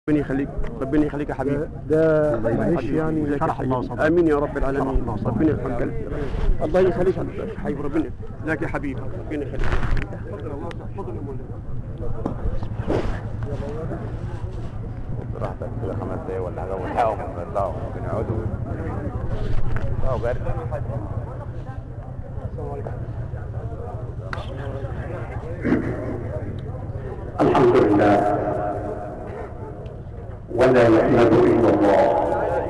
ربنا يخليك، ربنا يخليك يا حبيبي. ده معلش يعني شرح الله صدرك. امين يا رب العالمين. ربنا يرحمك. الله يخليك يا حبيبي. ربنا لك يا حبيبي. ربنا يخليك. تفضل الله تفضل يا مولانا. راحتك كده 5 دقايق ولا حاجه ونلحقهم نطلعوا بنقعدوا برد. الحمد لله ولا يحمد الا الله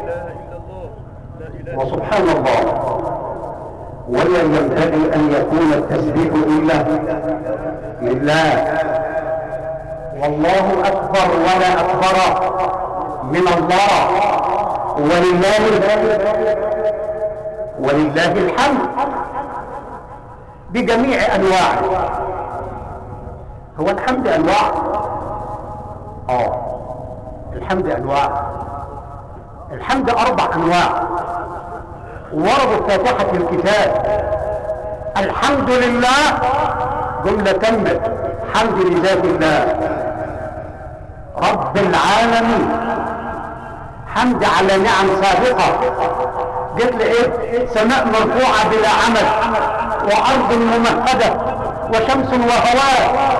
وسبحان الله، ولا ينبغي ان يكون التسبيح الا لله. والله اكبر ولا اكبر من الله، ولله الحمد بجميع انواعه. هو الحمد انواع، الحمد انواع. الحمد 4 انواع وردت فاتحة الكتاب. الحمد لله جملة تمت، حمد لذات الله رب العالمين، حمد على نعم سابقة. قلت لي ايه؟ سماء مرفوعة بلا عمل، وارض ممهدة، وشمس وهواء،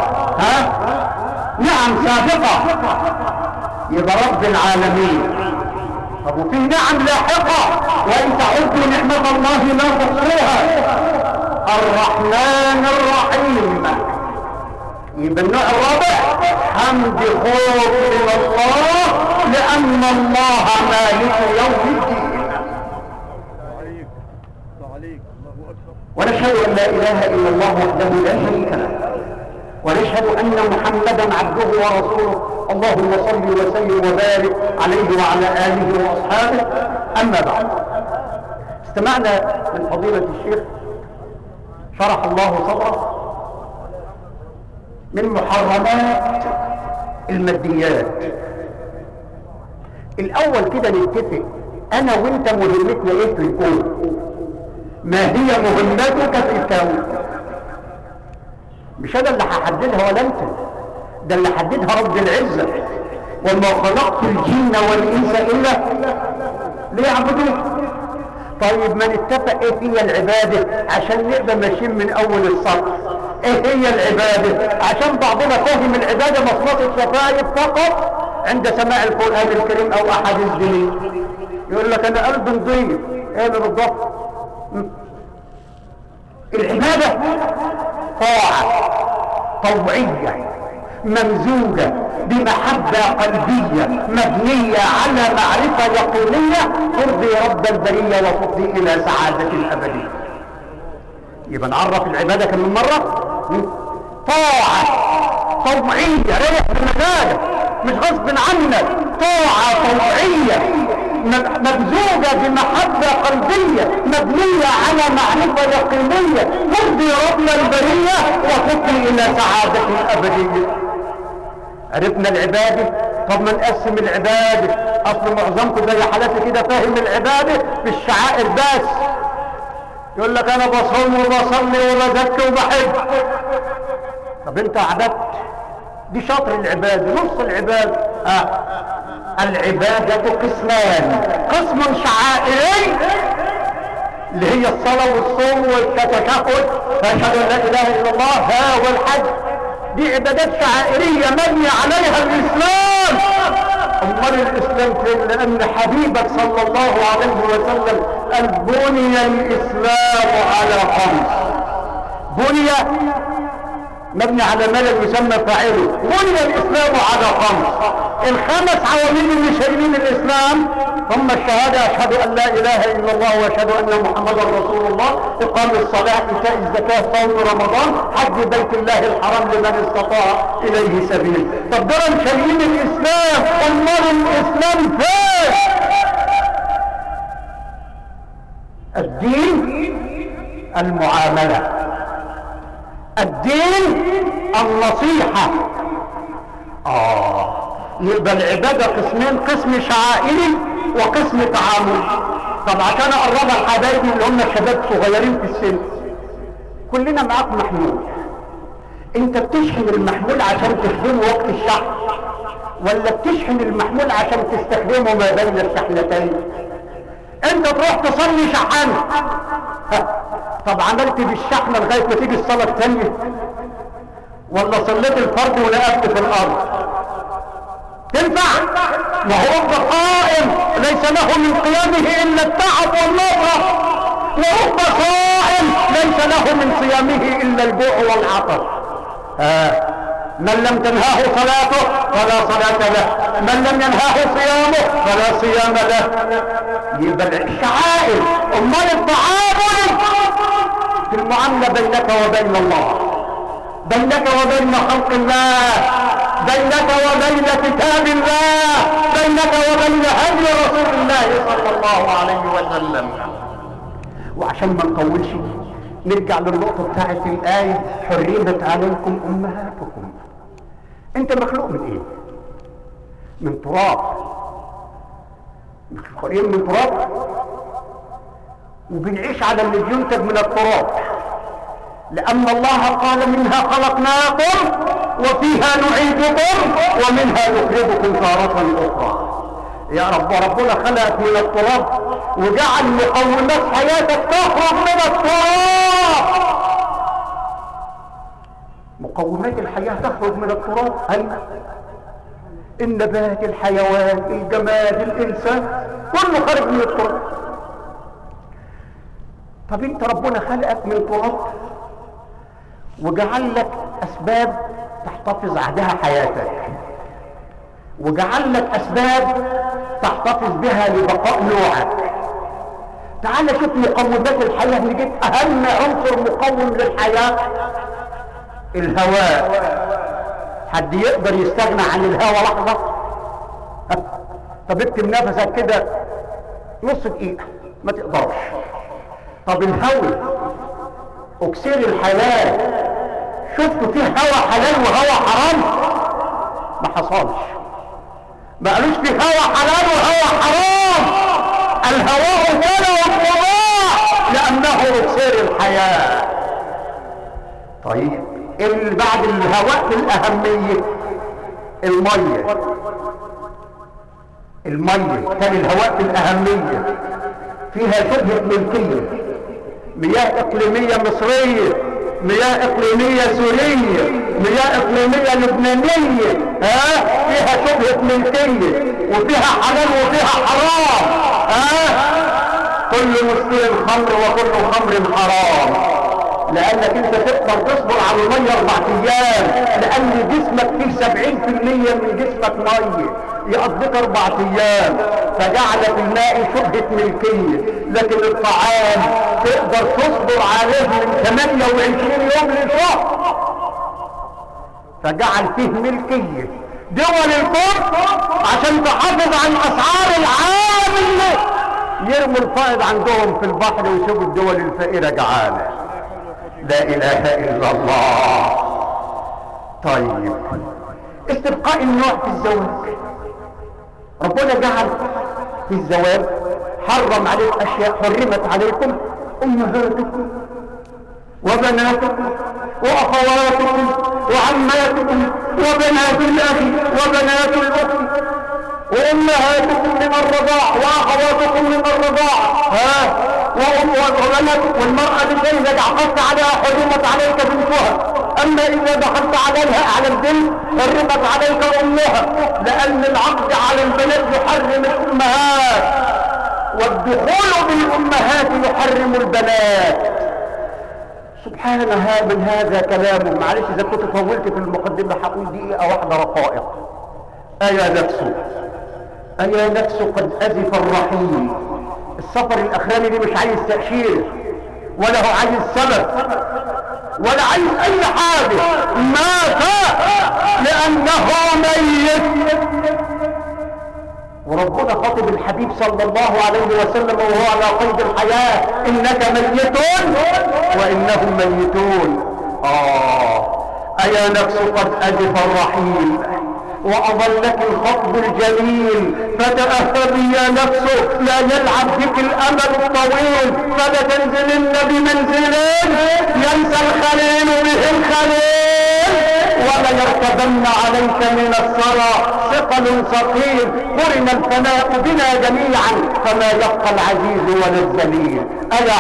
نعم سابقة، يبقى رب العالمين. طب وفي نعم لاحقة، وان تعدوا نعمة الله لا تحصوها. الرحمن الرحيم. يبقى النوع الرابع حمد خوف من الله، لان الله مالك يوم الدين. ونشهد ان لا اله الا الله وحده لا شريك له، ونشهد ان محمدا عبده ورسوله. اللهم صل وسلم وبارك عليه وعلى اله واصحابه. اما بعد، استمعنا من فضيلة الشيخ شرح الله صدره من محرمات الماديات. الاول كده نتفق انا وانت مهمتنا ايه في الكون؟ ما هي مهمتك في الكون؟ مش انا اللي هحددها ولا انت، ده اللي حددها رب العزة. وما خلقت الجن والانس الا ليعبدون. طيب ما نتفق ايه هي العبادة عشان نقدر ماشيين من اول السطر. ايه هي العبادة؟ عشان بعضنا فهم العبادة مصمت الشفايف فقط عند سماع القرآن الكريم او احاديث دينية. يقول لك انا قلب نضيف. ايه اللي بالضبط؟ العبادة طاعة طوعية ممزوجة بمحبة قلبية مبنية على معرفة يقينية ترضي رب البرية وتفضي إلى سعادة الأبدية. يبقى نعرف العبادة كم من مرة؟ طاعة طوعية، ريح بمزاجك مش غصب عنك. طاعة طوعية ممزوجة بمحبة قلبية مبنية على معرفة يقينية ترضي رب البرية وتفضي إلى سعادة الأبدية. عرفنا العبادة. طب ما نقسم العبادة. اصل معظمكم زي حالاتي كده فاهم العبادة بالشعائر بس. يقول لك انا بصوم وبصلي وبزكي وبحج. طب انت عبدت؟ دي شطر العبادة، نص العبادة. العبادة قسمان، قسم شعائري اللي هي الصلاة والصوم والتشهد فاشهد ان لا اله الا الله والحج. دي عبادات شعائرية مبني عليها الإسلام. أمال الإسلام فين؟ لأن حبيبك صلى الله عليه وسلم قال بني الإسلام على 5. بني مبني على ما لم يسمى فاعله. بني الإسلام على 5. ال5 عوامل اللي شايلين الإسلام هم الشهادة أشهد أن لا إله إلا الله وأشهد أن محمدا رسول الله، إقام الصلاة، إيتاء الزكاة، صوم رمضان، حج بيت الله الحرام لمن استطاع إليه سبيل. طب دول شايلين الإسلام، أمال الإسلام فين؟ الدين المعاملة، الدين النصيحة. يبقى العبادة قسمين، قسم شعائري وقسم تعامل. طب عشان اقربها لحبايبي اللي هم الشباب صغيرين في السن، كلنا معاك محمول. انت بتشحن المحمول عشان تخدمه وقت الشحن، ولا بتشحن المحمول عشان تستخدمه ما بين الشحنتين؟ انت تروح تصلي شحنت، طب عملت بالشحنه لغايه ما تيجي الصلاه الثانيه، ولا صليت الفرض ونقبت في الارض؟ تنفع؟ ما هو رب قائم ليس له من قيامه الا التعب والنظره، ورب صائم ليس له من صيامه الا الجوع والعطش. من لم تنهاه صلاته فلا صلاة له، من لم ينهاه صيامه فلا صيام له. يبقى الشعائر امال التعامل في المعاملة بينك وبين الله، بينك وبين خلق الله، بينك وبين كتاب الله، بينك وبين هدي رسول الله صلى الله عليه وسلم. وعشان ما نطولش نرجع للنقطة بتاعت الآية حرمت عليكم أمهاتكم. أنت مخلوق من إيه؟ من تراب، مخلوقين من تراب، وبنعيش على اللي بينتج من التراب، لأن الله قال منها خلقناكم وفيها نعيدكم ومنها نخرجكم تارة أخرى. يا رب، ربنا خلقك من التراب وجعل مقومات حياتك تخرج من التراب. مقومات الحياة تخرج من التراب، أيوة. النبات، الحيوان، الجماد، الإنسان، كله خارج من التراب. طب انت ربنا خلقك من تراب وجعل لك أسباب تحتفظ عندها حياتك، وجعل لك أسباب تحتفظ بها لبقاء نوعك. تعال شوف مقومات الحياة، نجيب أهم عنصر مقوم للحياة، الهواء. حد يقدر يستغنى عن الهواء لحظة؟ طب اكتم نفسك كده نص دقيقة، ما تقدرش. طب الهواء اكسير الحلال، شفتوا فيه هواء حلال وهواء حرام؟ ما حصلش، ما قالوش فيه هواء حلال وهواء حرام. الهواء ولا مباح لأنه اكسير الحياة. طيب اللي بعد الهواء في الأهمية المية. المية كان الهواء في الأهمية، فيها شبهة ملكية، مياه إقليمية مصرية، مياه إقليمية سورية، مياه إقليمية لبنانية، فيها شبهة ملكية، وفيها حلال وفيها حرام. كل مسكر خمر وكل خمر حرام، لأنك انت تقدر تصبر على المية 4 أيام، لأن جسمك فيه 70% من جسمك مية، يقضيك 4 أيام، فجعل في الماء شبهة ملكية. لكن الطعام تقدر تصبر عليه من 28 يوم لشهر، فجعل فيه ملكية. دول الكفر عشان تحافظ عن أسعار العالم يرموا الفائض عندهم في البحر ويسيبوا الدول الفقيرة جعانة. لا إله إلا الله. طيب استبقاء النوع في الزواج، ربنا جعل في الزواج حرم عليك أشياء. حرمت عليكم أمهاتكم وبناتكم وأخواتكم وعماتكم وبنات الأخ وبنات الأخت وأمهاتكم من الرضاع وأخواتكم من الرضاع، وبناتكم. والمرأة التي إذا عقدت عليها حرمت عليك بنتها، أما إذا دخلت عليها على البنت حرمت عليك أمها، لأن العقد على البنات يحرم الأمهات، والدخول بالأمهات يحرم البنات. سبحان من هذا كلام. معلش إذا كنت طولت في المقدمة هقول دقيقة واحدة رقائق. أيا نفس قد أزف الرحيل. السفر الأخراني دي مش عايز تأشير ولا هو عايز سبب ولا عايز أي حاجة، مات لأنه ميت. وربنا خاطب الحبيب صلى الله عليه وسلم وهو على قيد الحياة: إنك ميت وإنهم ميتون. أيا نفس قد أزف الرحيل وأظلك الخطب الجميل، فتأهبي يا نفس لا يلعب بك الأمل الطويل، فلتنزلن بمنزلين ينسى الخليل به الخليل، ولا يركبن عليك من الثرى ثقل ثقيل، قرن الفناء بنا جميعا فما يبقى العزيز ولا الذليل. أيا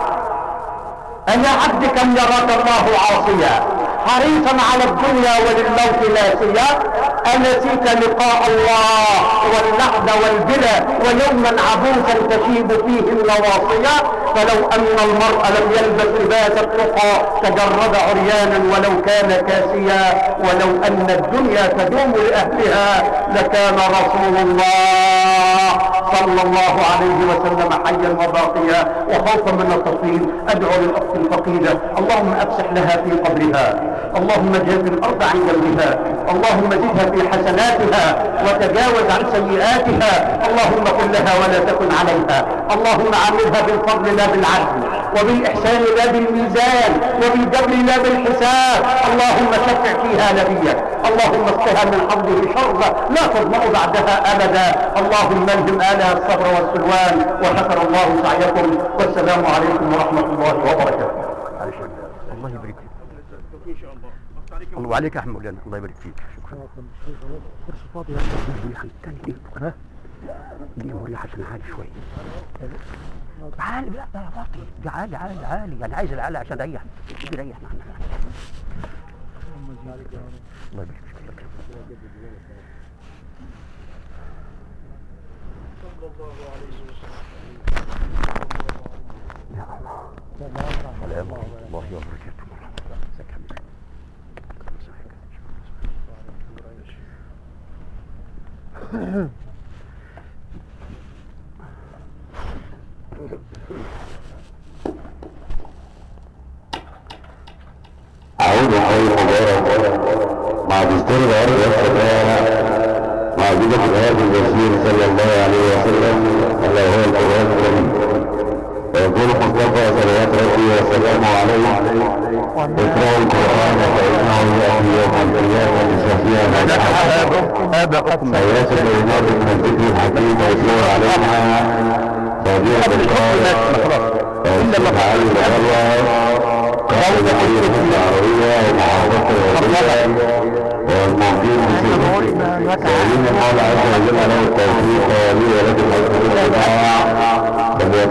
عبد كم يراك الله عاصيا حريصا على الدنيا وللموت ناسيا، أنسيت لقاء الله واللحد والبلا ويوما عبوسا تشيب فيه النواصيا. فلو أن المرء لم يلبس لباس التقى تجرد عريانا ولو كان كاسيا، ولو أن الدنيا تدوم لأهلها لكان رسول الله صلى الله عليه وسلم حيا وباقيا. وخوفا من التطويل أدعو للأخت الفقيدة اللهم أفسح لها في قبرها، اللهم اجعل الأرض عن جنبها، اللهم زدها في حسناتها وتجاوز عن سيئاتها، اللهم كن لها ولا تكن عليها، اللهم عاملها بالفضل لا بالعدل وبالإحسان لا بالميزان وبالجبر لا بالحساب. اللهم شفع فيها نبيك، اللهم اسقها من حوضه شربة لا تظمأ بعدها أبدا. اللهم الهم آلها الصبر والسلوان. وشكر الله سعيكم والسلام عليكم ورحمة الله وبركاته. الله يبارك فيك الله وعليك يا احمد مولانا، الله يبارك فيك. شكرا. فرصة فاضية دي مريحة عشان عالي شوية. عالي لا ده واطي، دي عالي يعني عايز العالي عشان اريح يريح معنا. الله يبارك فيك. يا الله سلام الله وبركاته. أعود حي مبارك مع دستور الأرض والسماء مع جدة الهادي الرسول صلى الله عليه وسلم على هو القرآن الكريم. ويقول المصطفى صلوات ربي وسلامه عليه اقرأوا القرآن فإنه يأتي يوم القيامة لشفيع من آباؤكم سياسة الإمام من الذكر الحكيم ويتلو علينا تابعة القرآن ويسمع علي الغروة قال الحديث العربية ومعارضة الوزيرة والمعطين بسيطة سيدنا الله عز وجل له التوفيق ولي ولكن